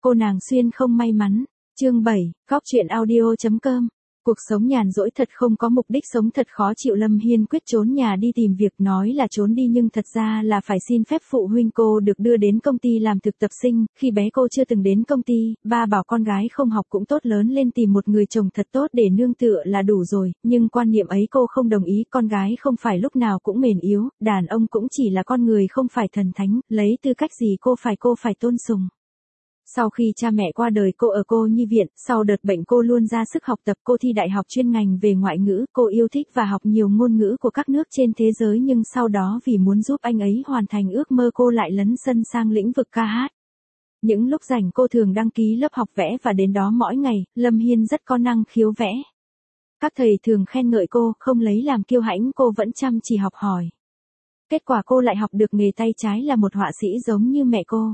Cô nàng xuyên không may mắn. Chương 7, Góc truyện audio.com. Cuộc sống nhàn rỗi thật không có mục đích sống thật khó chịu. Lâm Hiên quyết trốn nhà đi tìm việc, nói là trốn đi nhưng thật ra là phải xin phép phụ huynh cô được đưa đến công ty làm thực tập sinh. Khi bé cô chưa từng đến công ty, ba bảo con gái không học cũng tốt, lớn lên tìm một người chồng thật tốt để nương tựa là đủ rồi, nhưng quan niệm ấy cô không đồng ý. Con gái không phải lúc nào cũng mềm yếu, đàn ông cũng chỉ là con người không phải thần thánh, lấy tư cách gì cô phải tôn sùng. Sau khi cha mẹ qua đời cô ở cô nhi viện, sau đợt bệnh cô luôn ra sức học tập, cô thi đại học chuyên ngành về ngoại ngữ, cô yêu thích và học nhiều ngôn ngữ của các nước trên thế giới, nhưng sau đó vì muốn giúp anh ấy hoàn thành ước mơ cô lại lấn sân sang lĩnh vực ca hát. Những lúc rảnh cô thường đăng ký lớp học vẽ và đến đó mỗi ngày. Lâm Hiên rất có năng khiếu vẽ. Các thầy thường khen ngợi cô, không lấy làm kiêu hãnh, cô vẫn chăm chỉ học hỏi. Kết quả cô lại học được nghề tay trái là một họa sĩ giống như mẹ cô.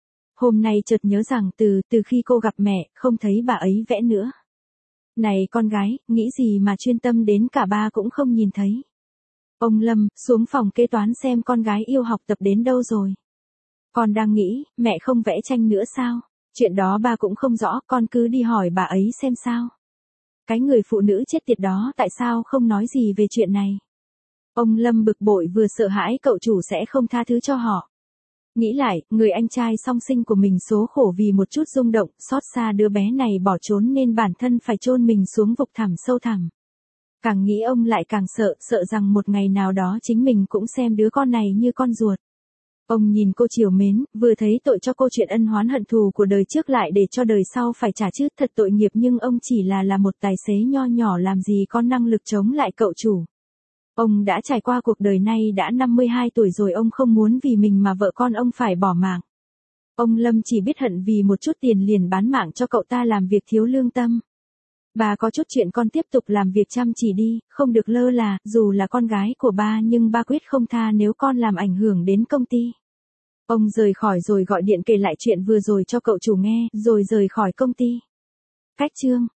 Hôm nay chợt nhớ rằng từ khi cô gặp mẹ, không thấy bà ấy vẽ nữa. Này con gái, nghĩ gì mà chuyên tâm đến cả ba cũng không nhìn thấy. Ông Lâm, xuống phòng kế toán xem con gái yêu học tập đến đâu rồi. Con đang nghĩ, mẹ không vẽ tranh nữa sao? Chuyện đó ba cũng không rõ, con cứ đi hỏi bà ấy xem sao. Cái người phụ nữ chết tiệt đó tại sao không nói gì về chuyện này? Ông Lâm bực bội vừa sợ hãi cậu chủ sẽ không tha thứ cho họ. Nghĩ lại, người anh trai song sinh của mình số khổ vì một chút rung động, xót xa đứa bé này bỏ trốn nên bản thân phải chôn mình xuống vực thẳm sâu thẳm. Càng nghĩ ông lại càng sợ rằng một ngày nào đó chính mình cũng xem đứa con này như con ruột. Ông nhìn cô trìu mến, vừa thấy tội cho cô chuyện ân oán hận thù của đời trước lại để cho đời sau phải trả chứ, thật tội nghiệp, nhưng ông chỉ là một tài xế nho nhỏ làm gì có năng lực chống lại cậu chủ. Ông đã trải qua cuộc đời này đã 52 tuổi rồi, ông không muốn vì mình mà vợ con ông phải bỏ mạng. Ông Lâm chỉ biết hận vì một chút tiền liền bán mạng cho cậu ta làm việc thiếu lương tâm. Bà có chút chuyện, con tiếp tục làm việc chăm chỉ đi, không được lơ là, dù là con gái của ba nhưng ba quyết không tha nếu con làm ảnh hưởng đến công ty. Ông rời khỏi rồi gọi điện kể lại chuyện vừa rồi cho cậu chủ nghe, rồi rời khỏi công ty. Cách chương